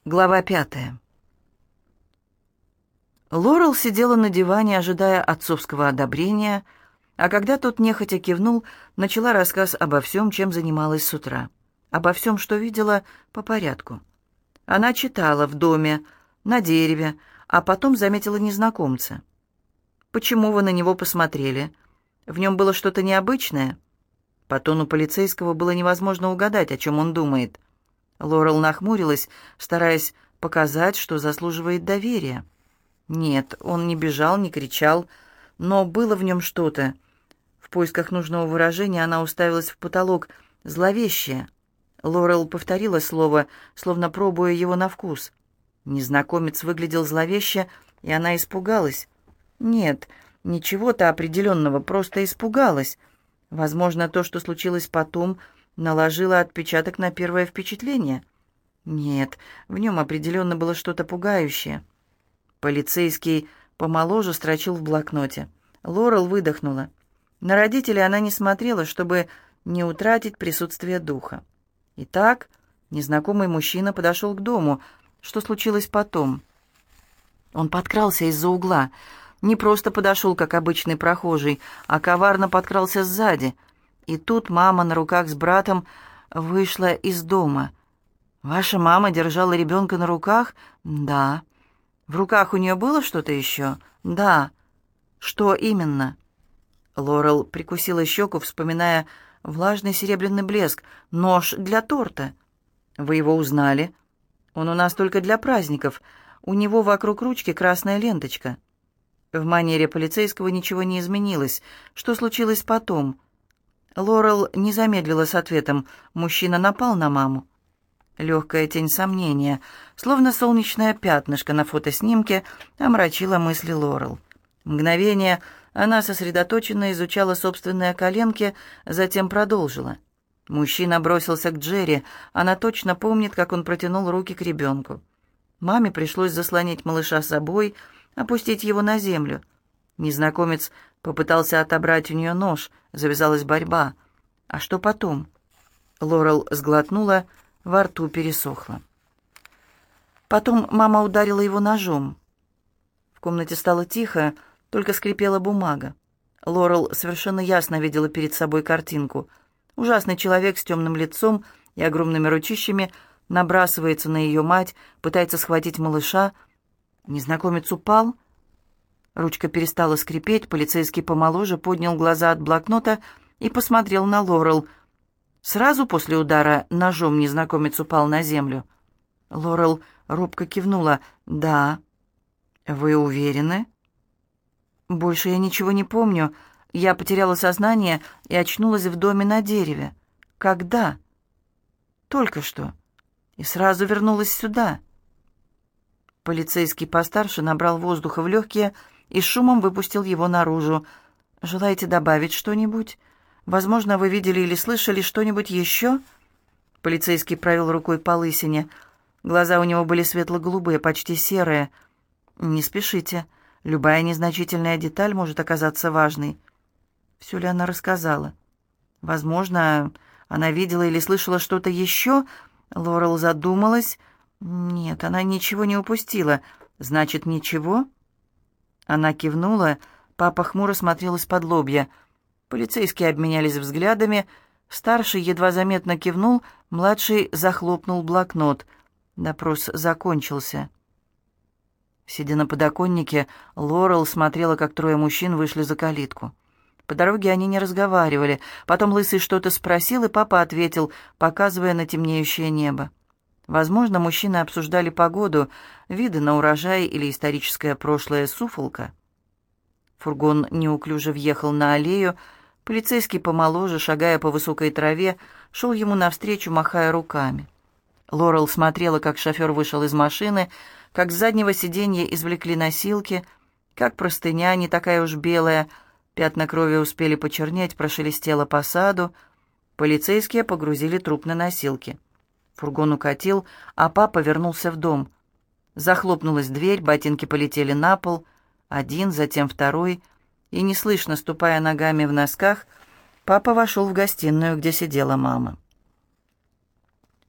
Глава 5. Лорел сидела на диване, ожидая отцовского одобрения, а когда тот нехотя кивнул, начала рассказ обо всем, чем занималась с утра. Обо всем, что видела, по порядку. Она читала в доме, на дереве, а потом заметила незнакомца. «Почему вы на него посмотрели? В нем было что-то необычное?» По тону полицейского было невозможно угадать, о чем он думает. Лорел нахмурилась, стараясь показать, что заслуживает доверия. Нет, он не бежал, не кричал, но было в нем что-то. В поисках нужного выражения она уставилась в потолок. «Зловещее». Лорел повторила слово, словно пробуя его на вкус. Незнакомец выглядел зловеще, и она испугалась. Нет, ничего-то определенного, просто испугалась. Возможно, то, что случилось потом, наложило отпечаток на первое впечатление. Нет, в нем определенно было что-то пугающее. Полицейский помоложе строчил в блокноте. Лорел выдохнула. На родителей она не смотрела, чтобы не утратить присутствие духа. Итак, незнакомый мужчина подошел к дому. Что случилось потом? Он подкрался из-за угла. Не просто подошел, как обычный прохожий, а коварно подкрался сзади. И тут мама на руках с братом вышла из дома. «Ваша мама держала ребенка на руках?» «Да». «В руках у нее было что-то еще?» «Да». «Что именно?» Лорел прикусила щеку, вспоминая влажный серебряный блеск. «Нож для торта». «Вы его узнали?» «Он у нас только для праздников. У него вокруг ручки красная ленточка». В манере полицейского ничего не изменилось. Что случилось потом? Лорел не замедлила с ответом. Мужчина напал на маму. Легкая тень сомнения, словно солнечное пятнышко на фотоснимке, омрачила мысли Лорел. Мгновение она сосредоточенно изучала собственные коленки, затем продолжила. Мужчина бросился к Джерри. Она точно помнит, как он протянул руки к ребенку. Маме пришлось заслонить малыша собой, опустить его на землю. Незнакомец попытался отобрать у нее нож, завязалась борьба. А что потом? Лорел сглотнула, во рту пересохло. Потом мама ударила его ножом. В комнате стало тихо, только скрипела бумага. Лорел совершенно ясно видела перед собой картинку. Ужасный человек с темным лицом и огромными ручищами набрасывается на ее мать, пытается схватить малыша. Незнакомец упал. Ручка перестала скрипеть, полицейский помоложе поднял глаза от блокнота и посмотрел на Лорел. Сразу после удара ножом незнакомец упал на землю. Лорел робко кивнула. «Да». «Вы уверены?» «Больше я ничего не помню. Я потеряла сознание и очнулась в доме на дереве». «Когда?» «Только что. И сразу вернулась сюда». Полицейский постарше набрал воздуха в легкие и шумом выпустил его наружу. «Желаете добавить что-нибудь? Возможно, вы видели или слышали что-нибудь еще?» Полицейский провел рукой по лысине. Глаза у него были светло-голубые, почти серые. «Не спешите. Любая незначительная деталь может оказаться важной». Все ли она рассказала? Возможно, она видела или слышала что-то еще? Лорел задумалась. Нет, она ничего не упустила. Значит, ничего? Она кивнула. Папа хмуро смотрел из-под лобья. Полицейские обменялись взглядами. Старший едва заметно кивнул, младший захлопнул блокнот. Допрос закончился. Сидя на подоконнике, Лорел смотрела, как трое мужчин вышли за калитку. По дороге они не разговаривали. Потом Лысый что-то спросил, и папа ответил, показывая на темнеющее небо. Возможно, мужчины обсуждали погоду, виды на урожай или историческое прошлое Суффолка. Фургон неуклюже въехал на аллею. Полицейский помоложе, шагая по высокой траве, шел ему навстречу, махая руками. Лорел смотрела, как шофер вышел из машины, как с заднего сиденья извлекли носилки, как простыня, не такая уж белая, пятна крови успели почернеть, прошелестело по саду. Полицейские погрузили труп на носилки. Фургон укатил, а папа вернулся в дом. Захлопнулась дверь, ботинки полетели на пол, один, затем второй, и, неслышно ступая ногами в носках, папа вошел в гостиную, где сидела мама.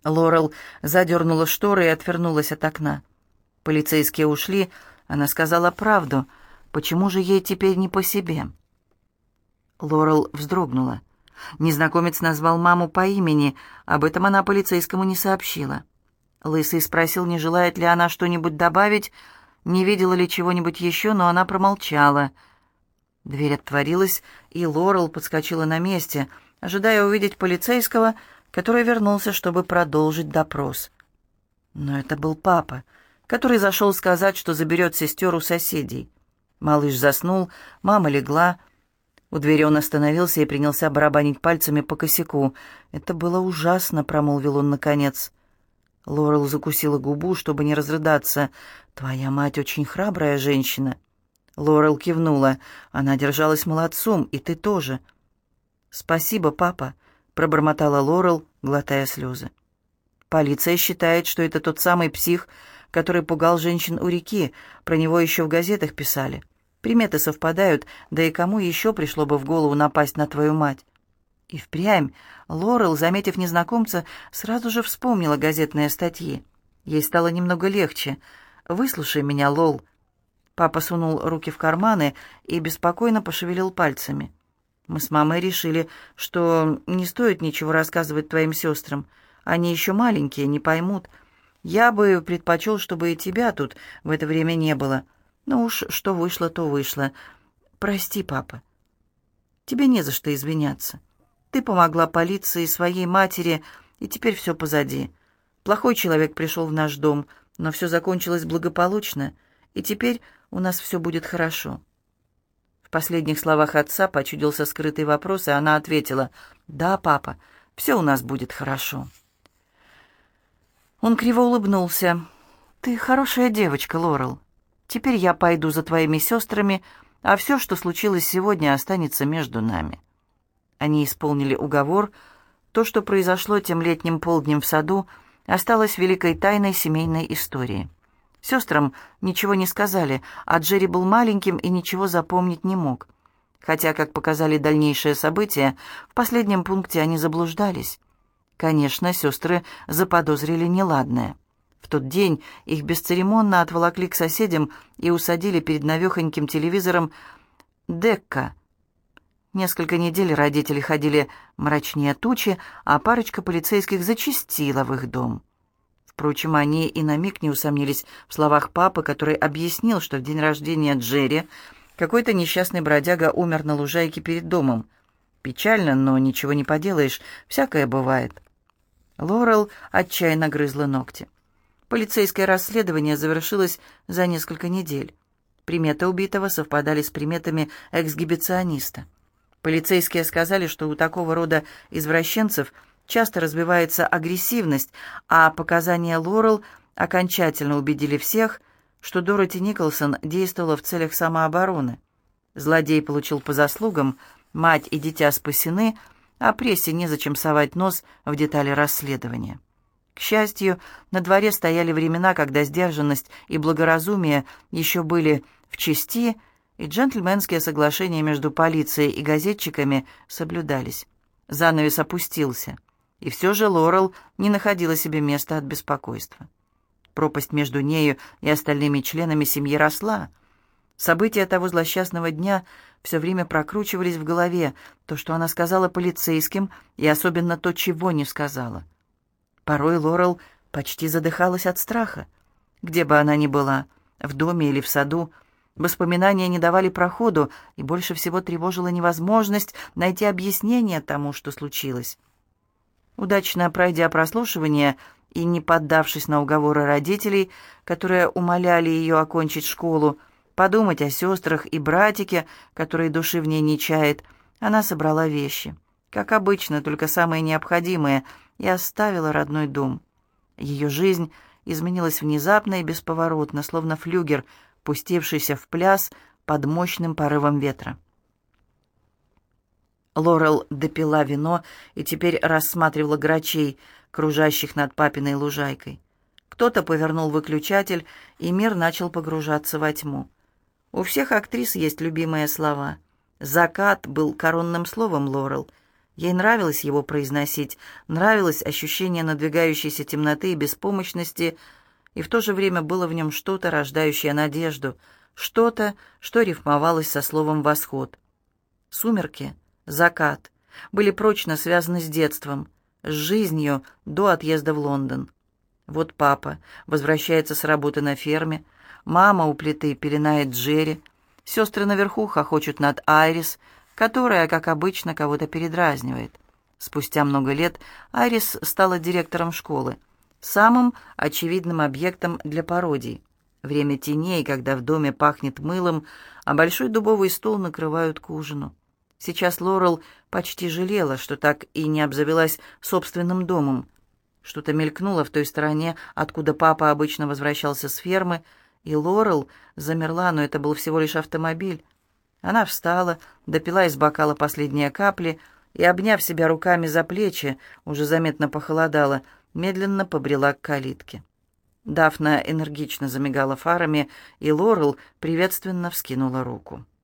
Лорел задернула шторы и отвернулась от окна. Полицейские ушли, она сказала правду. Почему же ей теперь не по себе? Лорел вздрогнула. Незнакомец назвал маму по имени, об этом она полицейскому не сообщила. Лысый спросил, не желает ли она что-нибудь добавить, не видела ли чего-нибудь еще, но она промолчала. Дверь отворилась, и Лорел подскочила на месте, ожидая увидеть полицейского, который вернулся, чтобы продолжить допрос. Но это был папа, который зашел сказать, что заберет сестер у соседей. Малыш заснул, мама легла. У двери он остановился и принялся барабанить пальцами по косяку. «Это было ужасно», — промолвил он наконец. Лорел закусила губу, чтобы не разрыдаться. «Твоя мать очень храбрая женщина». Лорел кивнула. «Она держалась молодцом, и ты тоже». «Спасибо, папа», — пробормотала Лорел, глотая слезы. «Полиция считает, что это тот самый псих, который пугал женщин у реки. Про него еще в газетах писали. Приметы совпадают, да и кому еще пришло бы в голову напасть на твою мать?» И впрямь Лорел, заметив незнакомца, сразу же вспомнила газетные статьи. Ей стало немного легче. «Выслушай меня, Лол». Папа сунул руки в карманы и беспокойно пошевелил пальцами. «Мы с мамой решили, что не стоит ничего рассказывать твоим сестрам. Они еще маленькие, не поймут. Я бы предпочел, чтобы и тебя тут в это время не было. Но уж что вышло, то вышло. Прости, папа. Тебе не за что извиняться. Ты помогла полиции и своей матери, и теперь все позади. Плохой человек пришел в наш дом, но все закончилось благополучно, и теперь у нас все будет хорошо». В последних словах отца почудился скрытый вопрос, и она ответила: «Да, папа, все у нас будет хорошо». Он криво улыбнулся. «Ты хорошая девочка, Лорел. Теперь я пойду за твоими сестрами, а все, что случилось сегодня, останется между нами». Они исполнили уговор. То, что произошло тем летним полднем в саду, осталось великой тайной семейной истории. Сестрам ничего не сказали, а Джерри был маленьким и ничего запомнить не мог. Хотя, как показали дальнейшие события, в последнем пункте они заблуждались. Конечно, сестры заподозрили неладное. В тот день их бесцеремонно отволокли к соседям и усадили перед навехоньким телевизором «Декка». Несколько недель родители ходили мрачнее тучи, а парочка полицейских зачастила в их дом. Впрочем, они и на миг не усомнились в словах папы, который объяснил, что в день рождения Джерри какой-то несчастный бродяга умер на лужайке перед домом. Печально, но ничего не поделаешь, всякое бывает. Лорел отчаянно грызла ногти. Полицейское расследование завершилось за несколько недель. Приметы убитого совпадали с приметами эксгибициониста. Полицейские сказали, что у такого рода извращенцев часто развивается агрессивность, а показания Лорел окончательно убедили всех, что Дороти Николсон действовала в целях самообороны. Злодей получил по заслугам, мать и дитя спасены, а прессе незачем совать нос в детали расследования. К счастью, на дворе стояли времена, когда сдержанность и благоразумие еще были в чести, и джентльменские соглашения между полицией и газетчиками соблюдались. Занавес опустился, и все же Лорел не находила себе места от беспокойства. Пропасть между нею и остальными членами семьи росла. События того злосчастного дня все время прокручивались в голове, то, что она сказала полицейским, и особенно то, чего не сказала. Порой Лорел почти задыхалась от страха. Где бы она ни была, в доме или в саду, воспоминания не давали проходу, и больше всего тревожила невозможность найти объяснение тому, что случилось. Удачно пройдя прослушивание и не поддавшись на уговоры родителей, которые умоляли ее окончить школу, подумать о сестрах и братике, который души в ней не чает, она собрала вещи, как обычно, только самые необходимые, и оставила родной дом. Ее жизнь изменилась внезапно и бесповоротно, словно флюгер, пустившийся в пляс под мощным порывом ветра. Лорел допила вино и теперь рассматривала грачей, кружащих над папиной лужайкой. Кто-то повернул выключатель, и мир начал погружаться во тьму. У всех актрис есть любимые слова. «Закат» был коронным словом Лорел. Ей нравилось его произносить, нравилось ощущение надвигающейся темноты и беспомощности, и в то же время было в нем что-то, рождающее надежду, что-то, что рифмовалось со словом «восход». Сумерки, закат были прочно связаны с детством, с жизнью до отъезда в Лондон. Вот папа возвращается с работы на ферме, мама у плиты пеленает Джерри, сестры наверху хохочут над Айрис, которая, как обычно, кого-то передразнивает. Спустя много лет Айрис стала директором школы, самым очевидным объектом для пародий. Время теней, когда в доме пахнет мылом, а большой дубовый стол накрывают к ужину. Сейчас Лорел почти жалела, что так и не обзавелась собственным домом. Что-то мелькнуло в той стороне, откуда папа обычно возвращался с фермы, и Лорел замерла, но это был всего лишь автомобиль. Она встала, допила из бокала последние капли и, обняв себя руками за плечи, уже заметно похолодало, медленно побрела к калитке. Дафна энергично замигала фарами, и Лорел приветственно вскинула руку.